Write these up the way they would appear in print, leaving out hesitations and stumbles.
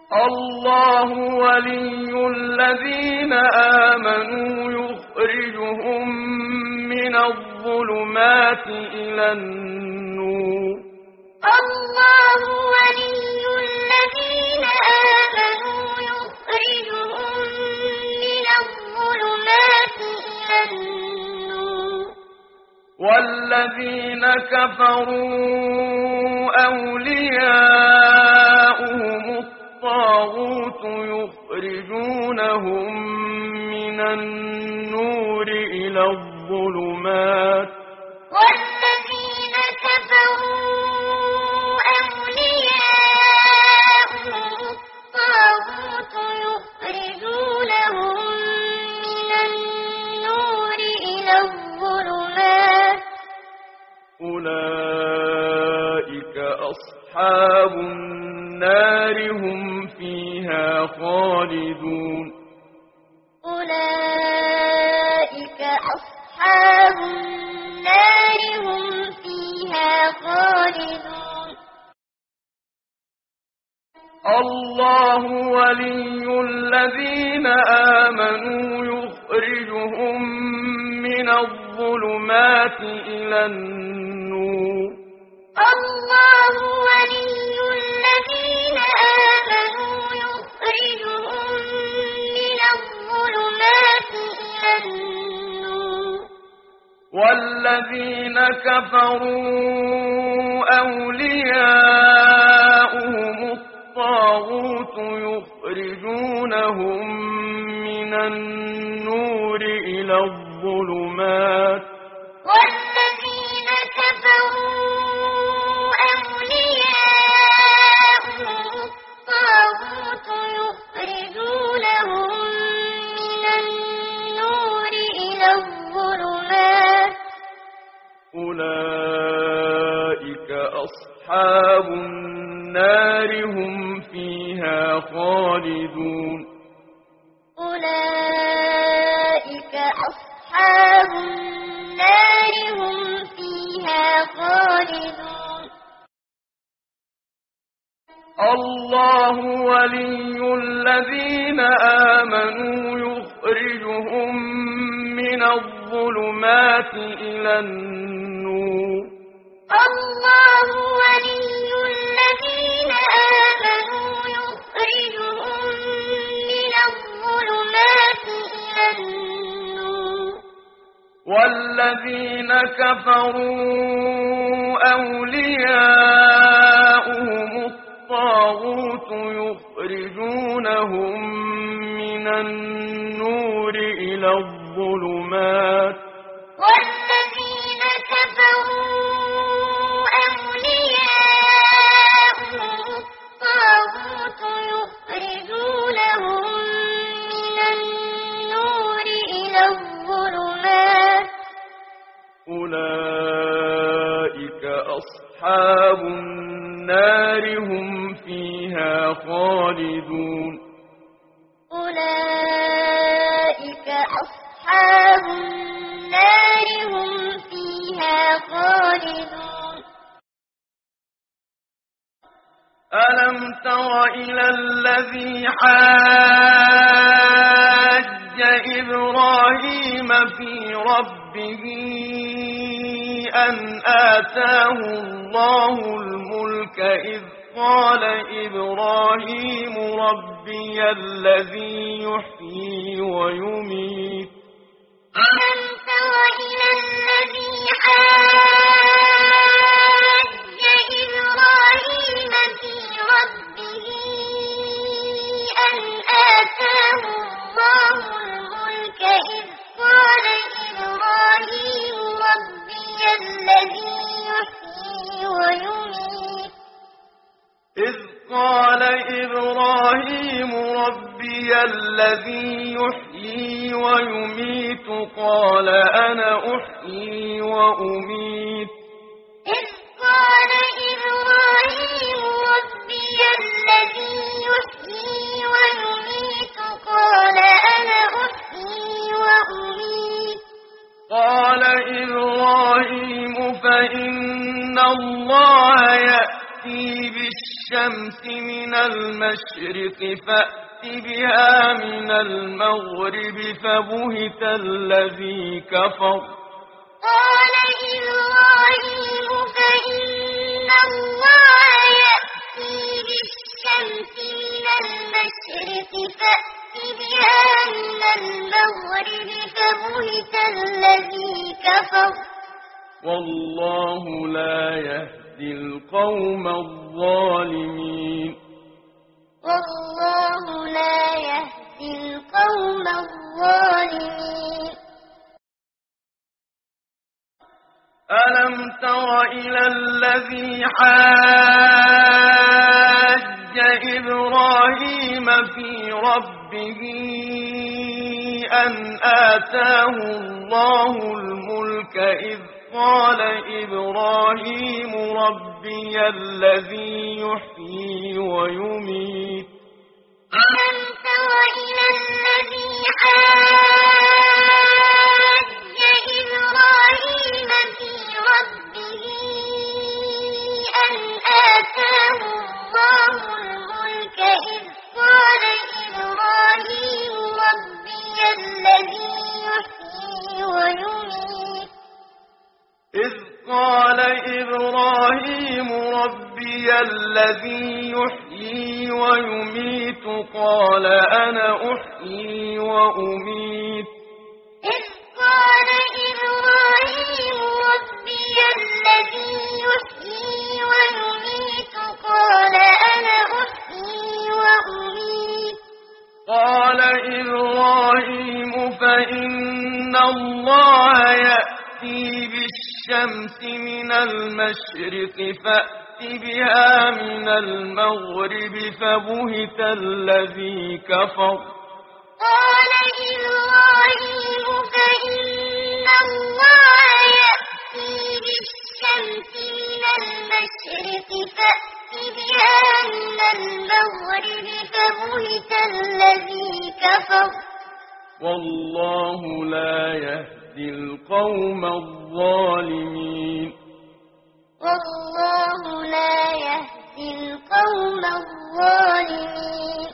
الله ولي الذين آمنوا يخرجهم من الظلمات إلى النور. الله ولي الذين آمنوا يخرجهم من الظلمات إلى النور. والذين كفروا أولياؤهم الطاغوت يخرجونهم من النور إلى الظلمات. والذين كفروا أولياؤهم الطاغوت يخرجونهم من النور إلى الظلمات. أولئك أصحاب النار هم فيها خالدون. أولئك أصحاب النار هم فيها خالدون. الله ولي الذين آمنوا يخرجهم من الظلمات إلى النور. الله ولي الذين آمنوا يخرجهم من الظلمات إلى النور. والذين كفروا أولياؤهم الطاغوت يخرجونهم من النور إلى الظلمات. والذين كفروا أولياؤهم الطاغوت يخرجونهم من النور إلى الظلمات. أولئك أصحاب النار هم فيها خالدون. أولئك أصحاب النار هم فيها خالدون. الله ولي الذين آمنوا يخرجهم من الظلمات إلى النور. الله ولي الذين آمنوا يخرجهم من الظلمات إلى النور. والذين كفروا أولياؤهم الطاغوت يخرجونهم من النور إلى الظلمات. والذين كفروا أولياؤهم الطاغوت يخرجونهم من النور إلى الظلمات. أولئك أصحاب النار هم فيها خالدون. أولئك أصحاب النار هم فيها خالدون. ألم تر إلى الذي حاج إبراهيم في ربه أن آتاه الله الملك إذ قال إبراهيم ربي الذي يحيي ويميت. ألم تر إلى الذي حاج إبراهيم في ربه أن آتاه الله الملك إذ قال إبراهيم ربي الذي يحيي ويميت. إذ قال إبراهيم ربي الذي يحيي ويميت قال أنا أحيي وأميت. إذ قال إبراهيم ربي الذي يحيي ويميت قال أنا أحيي وأميت. قال إبراهيم فإن الله يأتي بالشمس من المشرق المشرق فأت بها من المغرب فبهت الذي كفر. قال إبراهيم فإن الله يأتي بالشمس من المشرق فأت بها من المغرب فبهت الذي كفر. والله لا يهدي القوم الظالمين. والله لا يهدي القوم الظالمين. ألم تر إلى الذي حاج إبراهيم في ربه أن آتاه الله الملك إذ قال إبراهيم ربي الذي يحيي ويميت. ألم تر إلى الذي حاج إبراهيم في ربه أن آتاه الله الملك إذ قال إبراهيم ربي الذي يحيي ويميت. إذ قال إبراهيم ربي الذي يحيي ويميت قال أنا أحيي وأميت. إذ قال إبراهيم ربي الذي يحيي ويميت قال أنا أحيي وأميت. قال إبراهيم فإن الله يأتي بالشمس من المشرق فأت بها من المغرب فبهت الذي كفر. قال إبراهيم فإن الله يأتي بالشمس من المشرق فأت بها من المغرب فبهت الذي كفر. والله لا يهدي القوم الظالمين. والله لا يهدي القوم الظالمين.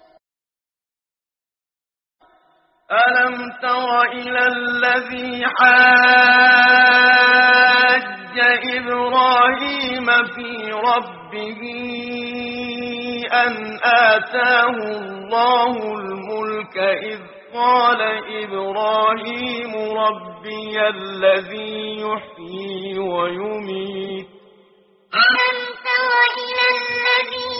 ألم تر إلى الذي حاج إبراهيم في ربه أن آتاه الله الملك إذ قال إبراهيم ربي الذي يحيي ويميت. ألم تر إلى الذي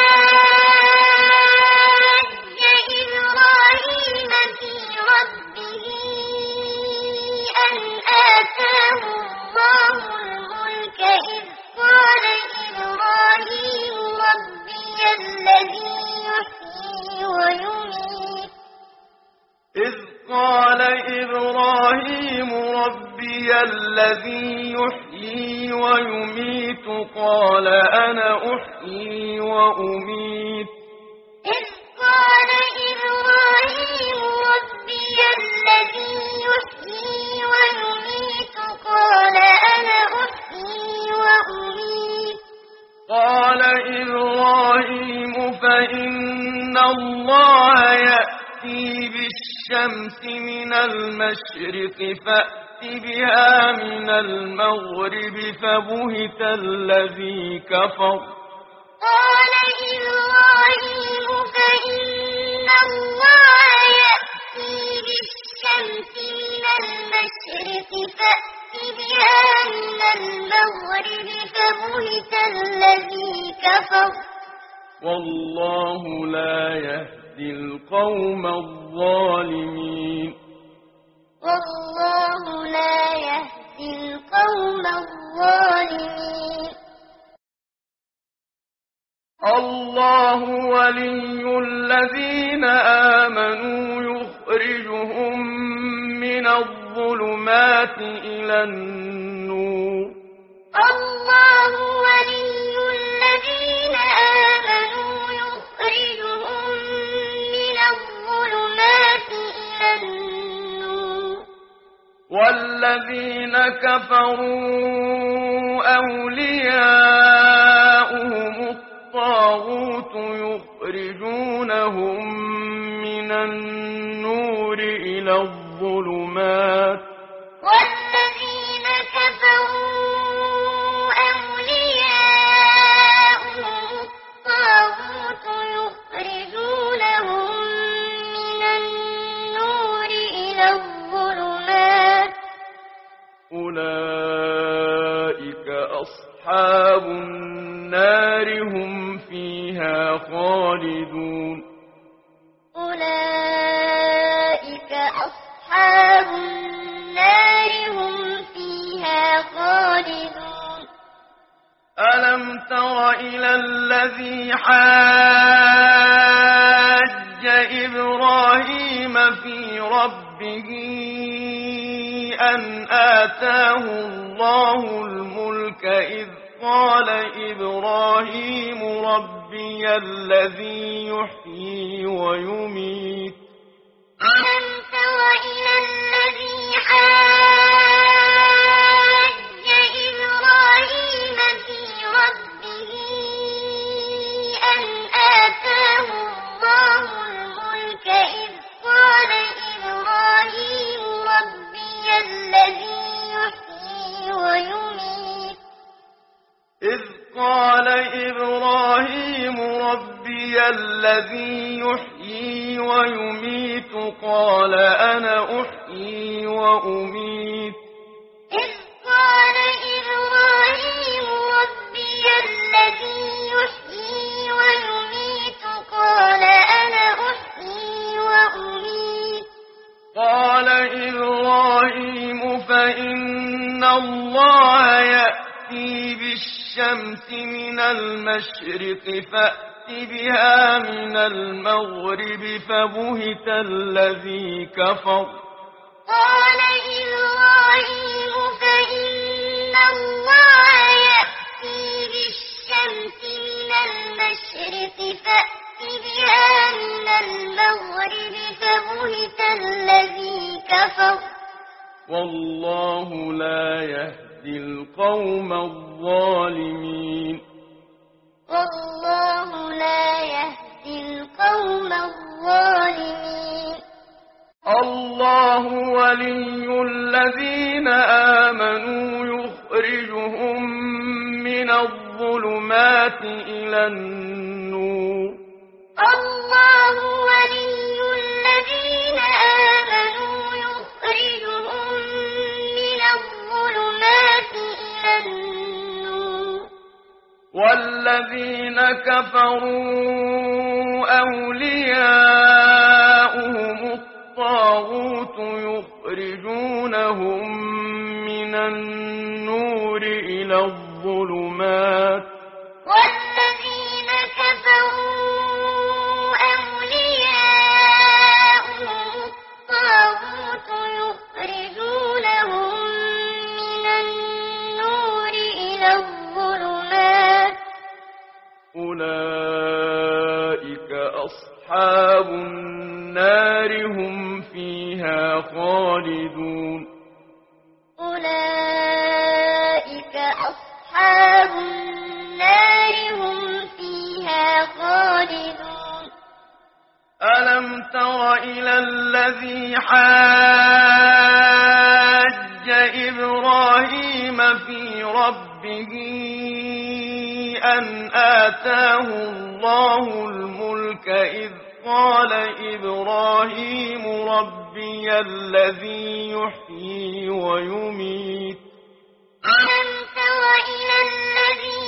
حاج إبراهيم في ربه أن آتاه الله الملك إذ قال إبراهيم ربي الذي يحيي ويميت. إذ قال إبراهيم ربي الذي يحيي ويميت قال أنا أحيي وأميت. إذ قال إبراهيم ربي الذي يحيي ويميت قال أنا أحيي وأميت. قال إبراهيم فإن الله يأتي بالشمس من المشرق فأت بها من المغرب فبهت الذي كفر. قال إبراهيم فإن الله يأتي بالشمس من المشرق فأت بها من المغرب فبهت الذي كفر. والله لا يهدي القوم الظالمين. والله لا يهدي القوم الظالمين. الله ولي الذين آمنوا يخرجهم من الظلمات إلى النور. الله ولي الذين آمنوا يخرجهم من الظلمات إلى النور. والذين كفروا أولياؤهم الطاغوت يخرجونهم من النور إلى الظلمات والذين كفروا أولياؤهم الطاغوت يخرجونهم من النور إلى الظلمات أولئك أصحاب النار هم فيها خالدون أولئك أصحاب النار هم فيها خالدون ألم تر إلى الذي حاج إبراهيم في ربه أن آتاه الله الملك إذ قال إبراهيم ربي الذي يحيي ويميت ألم تر إلى الذي حاج إبراهيم في ربه أن آتاه الله الملك إذ قال إبراهيم ربي الذي يحيي ويميت إذ قال إبراهيم ربي الذي يحيي ويميت قال أنا أحيي وأميت إذ قال إبراهيم ربي الذي يحيي ويميت قال أنا أحيي وأميت قال إبراهيم فإن الله يأتي بالشمس من المشرق فأت بها من المغرب فبهت الذي كفر قال إبراهيم فإن الله يأتي بالشمس من المشرق فأت بها من المغرب فبهت الذي كفر والله لا يهدي القوم الظالمين والله لا يهدي القوم الظالمين الله ولي الذين آمنوا يخرجهم من الظلمات إلى النور الله ولي الذين آمنوا يخرجهم من الظلمات إلى النور والذين كفروا أولياؤهم الطاغوت يخرجونهم من النور إلى الظلمات والذين كفروا أولياؤهم الطاغوت يخرجونهم من النور إلى الظلمات أولئك أصحاب النار هم فيها خالدون أولئك أصحاب النار هم فيها خالدون ألم تر إلى الذي حاج إبراهيم في ربه أن آتاه الله الملك إذ قال إبراهيم ربي الذي يحيي ويميت ألم تر إلى الذي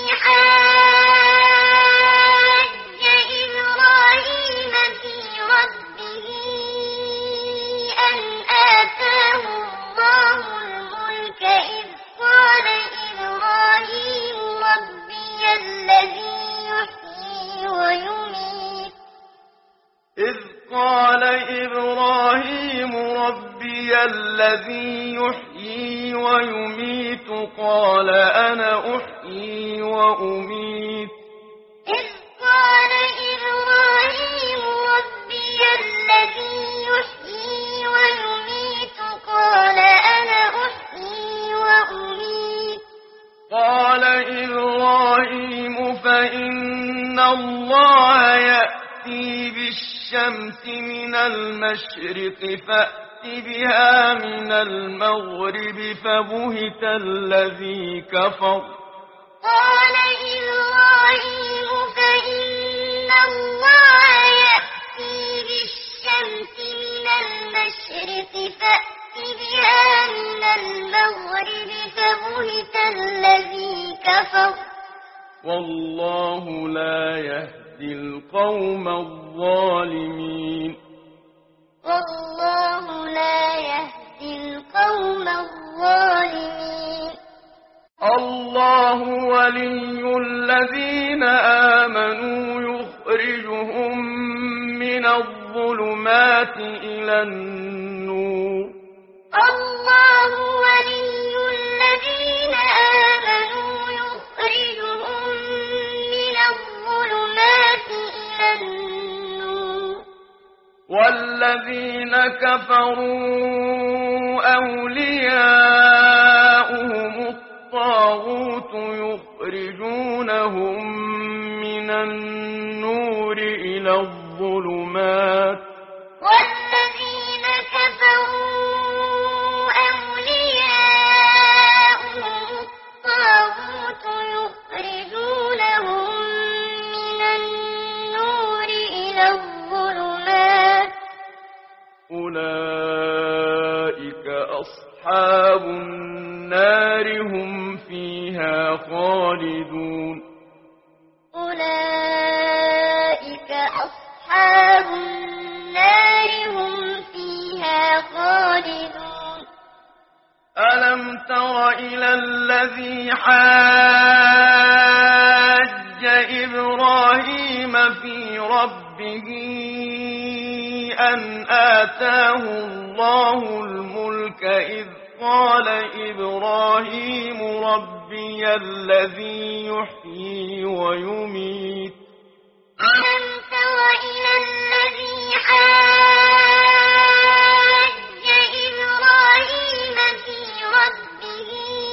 حاج إبراهيم في ربه أن آتاه الله الملك إذ قال إبراهيم ربي الذي يحيي ويميت إذ قال إبراهيم ربي الذي يحيي ويميت قال أنا أحيي وأميت إذ قال إبراهيم ربي الذي يحيي ويميت قال أنا أحيي وأميت قال إبراهيم فإن الله يأتي بالشمس من المشرق فأت بها من المغرب فبهت الذي كفر قال إبراهيم فإن الله يأتي بالشمس من المشرق فأت بها من المغرب فبهت الذي كفر والله لا يهدي القوم الظالمين والله لا يهدي القوم الظالمين الله ولي الذين آمنوا يخرجهم من الظلمات إلى النور الله ولي الذين آمنوا يخرجهم من الظلمات إلى النور والذين كفروا أولياؤهم الطاغوت يخرجونهم من النور إلى الظلمات والذين كفروا أولياؤهم الطاغوت يخرجونهم من النور إلى الظلمات أولئك أصحاب النار هم فيها خالدون أولئك أصحاب النار هم فيها خالدون ألم تر إلى الذي حاج إبراهيم في ربه أن آتاه الله الملك إذ قال إبراهيم ربي الذي يحيي ويميت ألم تر إلى الذي حاج إبراهيم في ربه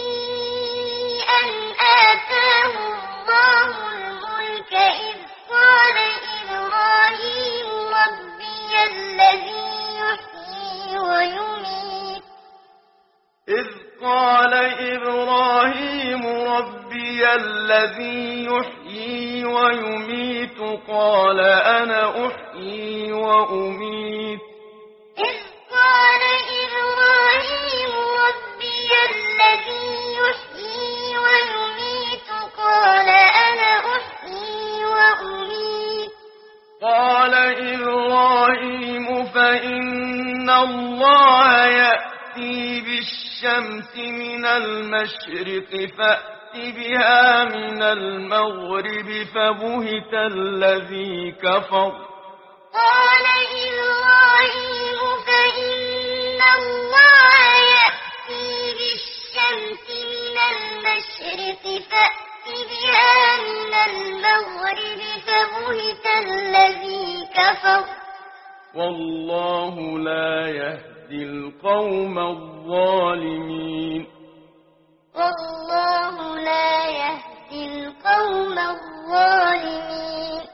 أن آتاه الله الملك إذ قال إبراهيم ربي الذي يحيي ويميت إذ قال إبراهيم ربي الذي يحيي ويميت قال أنا أحيي وأميت إذ قال إبراهيم ربي الذي يحيي ويميت قال أنا أحيي وأميت قال إبراهيم فإن الله يأتي بالشمس من المشرق فأت بها من المغرب فبهت الذي كفر قال إبراهيم فإن الله يأتي بالشمس من المشرق فأت بها من المغرب فبهت الذي كفر والله لا يهدي القوم الظالمين والله لا يهدي القوم الظالمين